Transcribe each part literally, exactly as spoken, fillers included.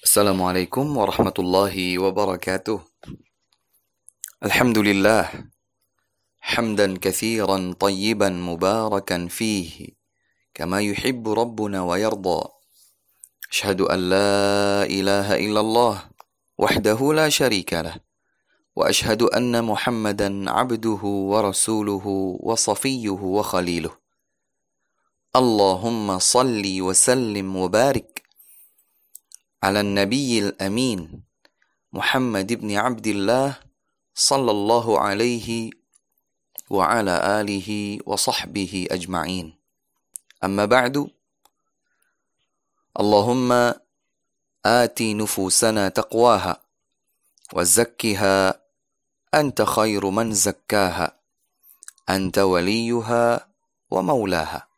السلام عليكم ورحمة الله وبركاته. الحمد لله حمدا كثيرا طيبا مباركا فيه كما يحب ربنا ويرضى. أشهد أن لا إله إلا الله وحده لا شريك له، وأشهد أن محمدا عبده ورسوله وصفيه وخليله. اللهم صل وسلم وبارك على النبي الأمين محمد بن عبد الله صلى الله عليه وعلى آله وصحبه أجمعين. أما بعد، اللهم آت نفوسنا تقواها وزكها أنت خير من زكاها، أنت وليها ومولاها.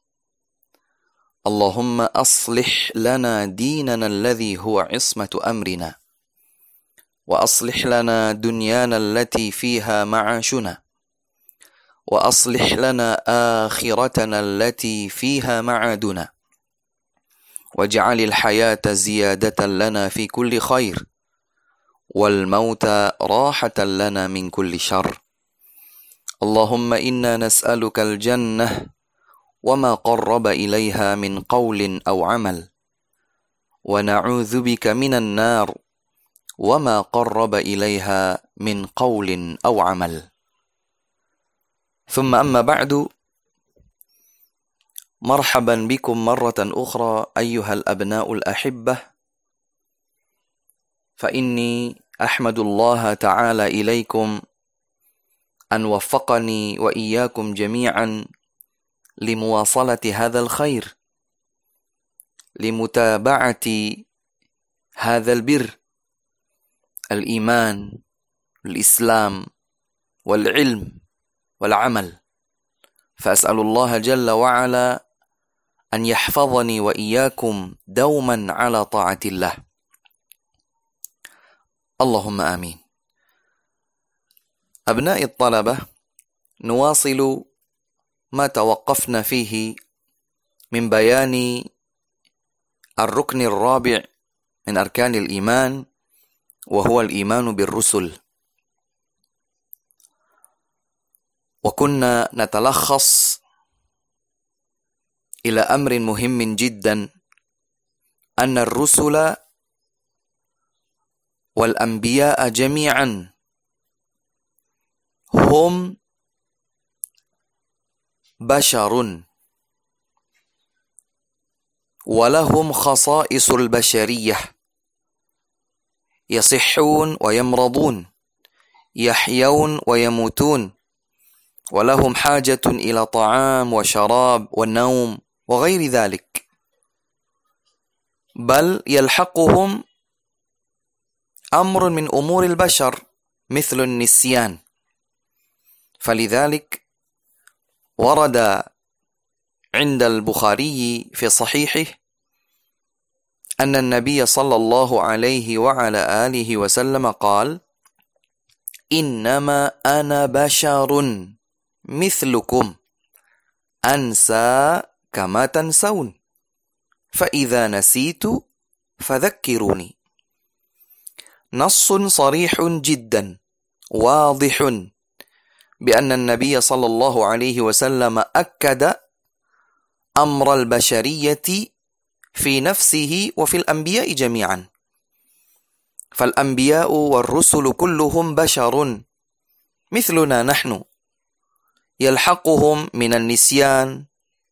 اللهم أصلح لنا ديننا الذي هو عصمة أمرنا، وأصلح لنا دنيانا التي فيها معاشنا، وأصلح لنا آخرتنا التي فيها معادنا، واجعل الحياة زيادة لنا في كل خير، والموت راحة لنا من كل شر. اللهم إنا نسألك الجنة وما قرب إليها من قول أو عمل، ونعوذ بك من النار وما قرب إليها من قول أو عمل. ثم أما بعد، مرحبا بكم مرة أخرى أيها الأبناء الأحبة، فإني أحمد الله تعالى إليكم أن وفقني وإياكم جميعا لمواصلة هذا الخير، لمتابعة هذا البر، الإيمان، الإسلام، والعلم والعمل. فأسأل الله جل وعلا أن يحفظني وإياكم دوما على طاعة الله، اللهم آمين. أبناء الطلبة، نواصل ما توقفنا فيه من بيان الركن الرابع من أركان الإيمان، وهو الإيمان بالرسل. وكنا نتلخص إلى أمر مهم جدا، أن الرسل والأنبياء جميعا هم بشر، ولهم خصائص البشرية، يصحون ويمرضون، يحيون ويموتون، ولهم حاجة إلى طعام وشراب والنوم وغير ذلك، بل يلحقهم أمر من أمور البشر مثل النسيان. فلذلك ورد عند البخاري في صحيحه أن النبي صلى الله عليه وعلى آله وسلم قال: إنما أنا بشر مثلكم أنسى كما تنسون، فإذا نسيت فذكروني. نص صريح جدا واضح بأن النبي صلى الله عليه وسلم أكد أمر البشرية في نفسه وفي الأنبياء جميعا. فالأنبياء والرسل كلهم بشر مثلنا نحن، يلحقهم من النسيان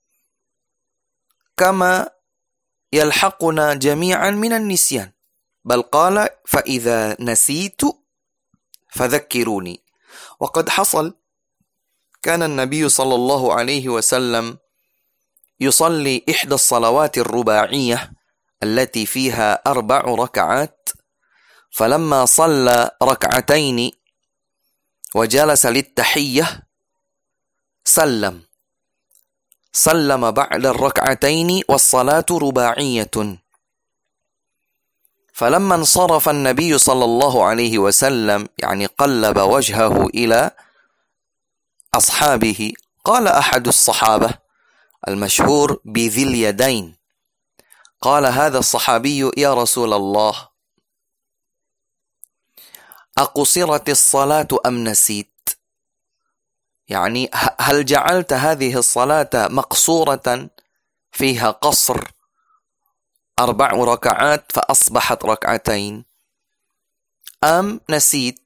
كما يلحقنا جميعا من النسيان، بل قال: فإذا نسيت فذكروني. وقد حصل، كان النبي صلى الله عليه وسلم يصلي إحدى الصلوات الرباعية التي فيها أربع ركعات، فلما صلى ركعتين وجلس للتحية سلم سلم بعد الركعتين والصلاة رباعية. فلما انصرف النبي صلى الله عليه وسلم، يعني قلب وجهه إلى أصحابه، قال أحد الصحابة المشهور بذي اليدين، قال هذا الصحابي يا رسول الله أقصرت الصلاة أم نسيت؟ يعني هل جعلت هذه الصلاة مقصورة فيها قصر أربع ركعات فأصبحت ركعتين أم نسيت؟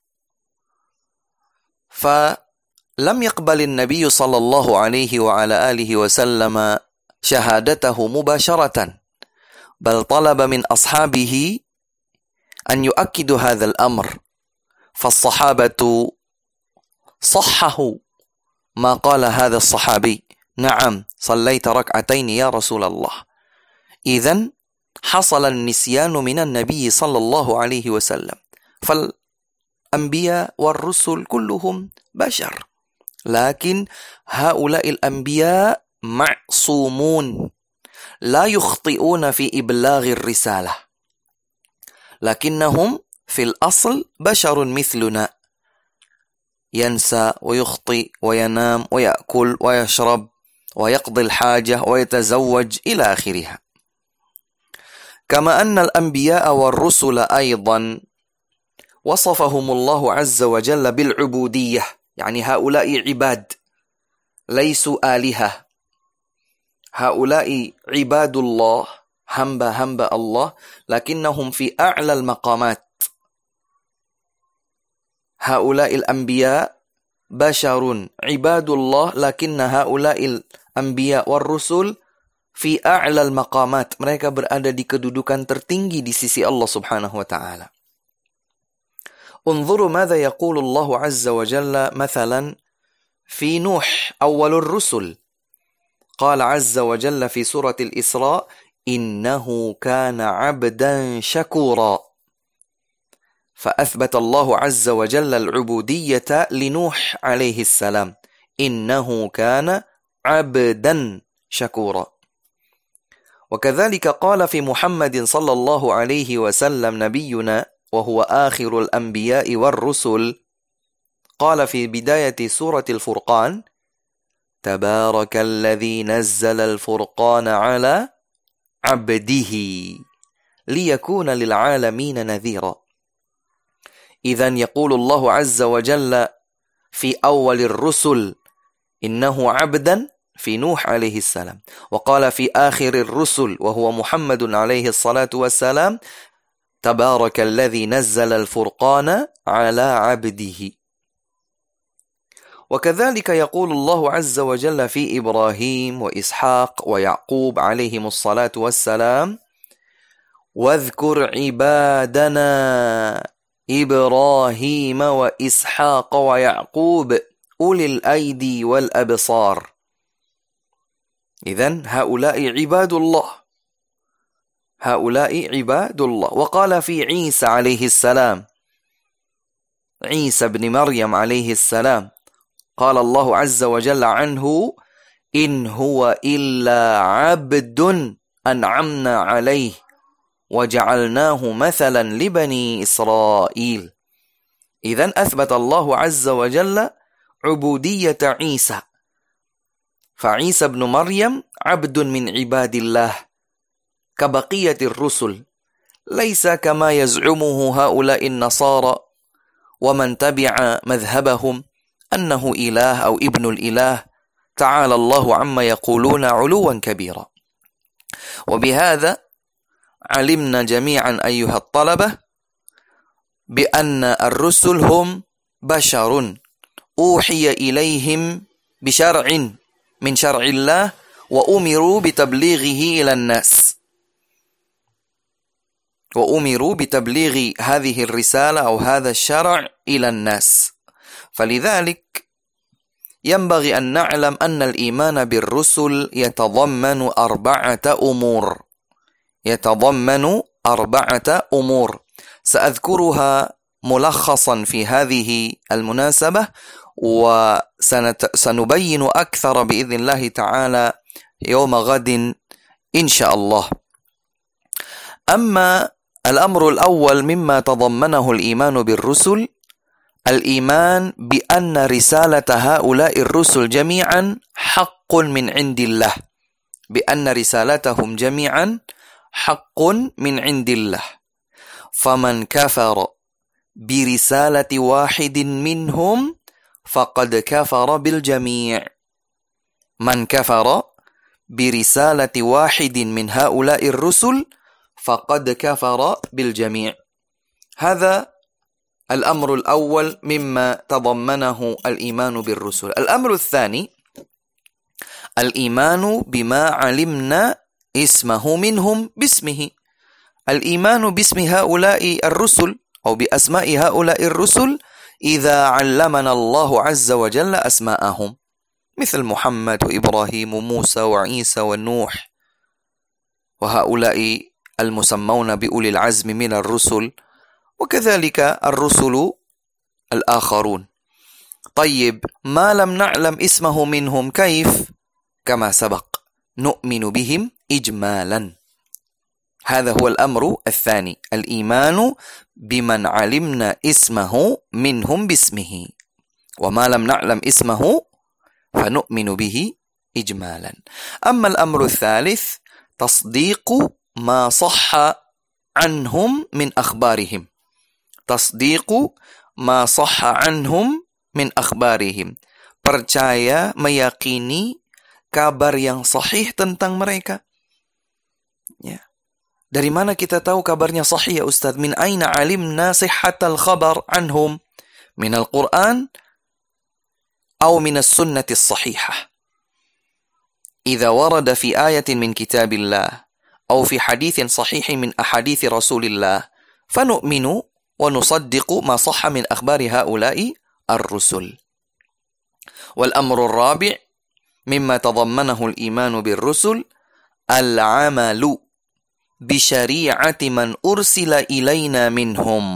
فلم يقبل النبي صلى الله عليه وعلى آله وسلم شهادته مباشرة، بل طلب من أصحابه أن يؤكدوا هذا الأمر، فالصحابة صححوا ما قال هذا الصحابي: نعم صليت ركعتين يا رسول الله. إذن حصل النسيان من النبي صلى الله عليه وسلم. فالأنبياء والرسل كلهم بشر، لكن هؤلاء الأنبياء معصومون لا يخطئون في إبلاغ الرسالة، لكنهم في الأصل بشر مثلنا، ينسى ويخطئ وينام ويأكل ويشرب ويقضي الحاجة ويتزوج إلى آخرها. كما أن الأنبياء والرسل أيضا وصفهم الله عز وجل بالعبودية، يعني هؤلاء عباد ليسوا آلهة، هؤلاء عباد الله، hamba hamba Allah, lakinnahum fi a'lal maqamat. Haula'il anbiya basharun ibadullah, lakinna haula'il anbiya war rusul fi a'lal maqamat. Mereka berada di kedudukan tertinggi di sisi Allah Subhanahu wa taala. Unzuru madza yaqulu Allah azza wa jalla mathalan fi Nuh awwalur rusul. Qala azza wa jalla fi suratil Isra, innahu kana 'abdan syakura. فأثبت الله عز وجل العبودية لنوح عليه السلام، إنه كان عبدا شكورا. وكذلك قال في محمد صلى الله عليه وسلم نبينا وهو آخر الأنبياء والرسل، قال في بداية سورة الفرقان: تبارك الذي نزل الفرقان على عبده ليكون للعالمين نذيرا. إذن يقول الله عز وجل في أول الرسل إنه عبدا في نوح عليه السلام، وقال في آخر الرسل وهو محمد عليه الصلاة والسلام: تبارك الذي نزل الفرقان على عبده. وكذلك يقول الله عز وجل في إبراهيم وإسحاق ويعقوب عليهم الصلاة والسلام: واذكر عبادنا إبراهيم وإسحاق ويعقوب أولي الأيدي والأبصار. إذن هؤلاء عباد الله، هؤلاء عباد الله. وقال في عيسى عليه السلام، عيسى بن مريم عليه السلام، قال الله عز وجل عنه: إن هو إلا عبد أنعمنا عليه وجعلناه مثلا لبني إسرائيل. إذن أثبت الله عز وجل عبودية عيسى، فعيسى بن مريم عبد من عباد الله كبقية الرسل، ليس كما يزعمه هؤلاء النصارى ومن تبع مذهبهم أنه إله أو ابن الإله، تعالى الله عما يقولون علوا كبيرا. وبهذا علمنا جميعا أيها الطلبة بأن الرسل هم بشر أوحي إليهم بشرع من شرع الله وأمروا بتبليغه إلى الناس، وأمروا بتبليغ هذه الرسالة أو هذا الشرع إلى الناس. فلذلك ينبغي أن نعلم أن الإيمان بالرسل يتضمن أربعة أمور، يتضمن أربعة أمور سأذكرها ملخصا في هذه المناسبة، وسنبين أكثر بإذن الله تعالى يوم غد إن شاء الله. أما الأمر الأول مما تضمنه الإيمان بالرسل، الإيمان بأن رسالة هؤلاء الرسل جميعا حق من عند الله، بأن رسالتهم جميعا haqqun min indillah. Faman kafara birisalati wahidin minhum faqad kafara bil jami'. Man kafara birisalati wahidin min haula'ir rusul faqad kafara bil jami'. Hadha al-amru al-awwal mimma tadammanahu al-imanu bir rusul. Al-amru al-thani al-imanu bima 'alimna ismahu minhum bismihi. Al-imanu bismi haula'i ar-rusul atau bi asma'i haula'i ar-rusul idza 'allamana Allah 'azza wa jalla asma'ahum. Misal Muhammad wa Ibrahim wa Musa wa Isa wa Nuh wa haula'i al-musammawna bi ulil azmi min ar-rusul wa kadzalika ar-rusulu al-akharun. طيب ما لم نعلم اسمه منهم كيف كما سبق نؤمن بهم إجمالا. هذا هو الأمر الثاني الإيمان بمن علمنا اسمه منهم باسمه وما لم نعلم اسمه فنؤمن به إجمالا. أما الأمر الثالث تصديق ما صح عنهم من أخبارهم. تصديق ما صح عنهم min akhbarihim. Percaya, meyakini kabar yang sahih tentang mereka. Ya. Dari mana kita tahu kabarnya sahih ya Ustaz? Min aina alimna sihhatal khabar anhum? Min al-Quran atau min as-sunnati as-sahihah. Idza warada fi ayatin min kitabillah atau fi hadithin sahihin min ahadithi Rasulillah fanu'minu wa nusaddiqu ma sahha min akhbari haula'i الرسل. والأمر الرابع مما تضمنه الإيمان بالرسل العمل بشريعة من أرسل إلينا منهم.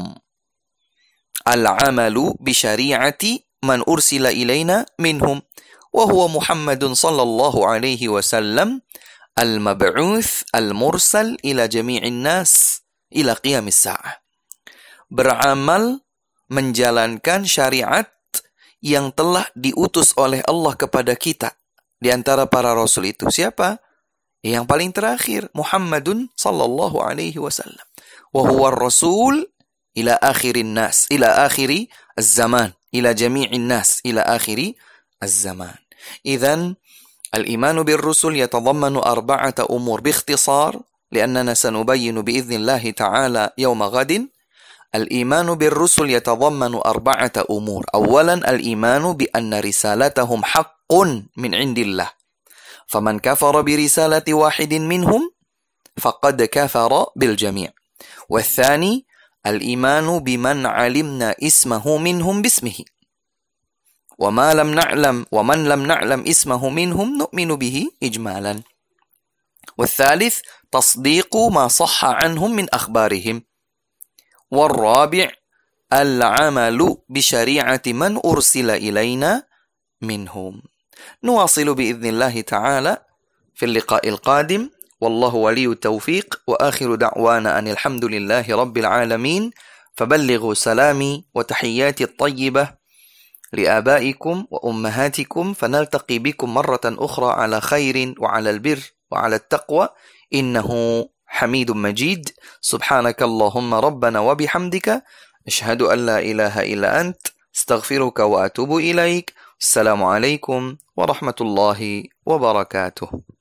العمل بشريعة من أرسل إلينا منهم وهو محمد صلى الله عليه وسلم المبعوث المرسل إلى جميع الناس إلى قيام الساعة. Beramal menjalankan syariat yang telah diutus oleh Allah kepada kita. Di antara para rasul itu siapa? Yang paling terakhir, Muhammadun sallallahu alaihi wasallam. Wa huwa ar-rasul ila akhirin nas, ila akhiri az-zaman, ila jami'in nas, ila akhiri az-zaman. Idhan, al-imanu bir-rusul yatadammanu arba'ata umur biikhtisar, liannana sanubayyinu bi'idhnillahi ta'ala yawma ghadin. الإيمان بالرسل يتضمن أربعة أمور. أولا الإيمان بأن رسالتهم حق من عند الله فمن كفر برسالة واحد منهم فقد كفر بالجميع. والثاني الإيمان بمن علمنا اسمه منهم باسمه وما لم نعلم ومن لم نعلم اسمه منهم نؤمن به إجمالا. والثالث تصديق ما صح عنهم من أخبارهم. والرابع العمل بشريعة من أرسل إلينا منهم. نواصل بإذن الله تعالى في اللقاء القادم والله ولي التوفيق وآخر دعوانا أن الحمد لله رب العالمين. فبلغوا سلامي وتحياتي الطيبة لآبائكم وأمهاتكم فنلتقي بكم مرة أخرى على خير وعلى البر وعلى التقوى إنه حميد مجيد. سبحانك اللهم ربنا وبحمدك أشهد أن لا إله إلا أنت استغفرك وأتوب إليك. السلام عليكم ورحمة الله وبركاته.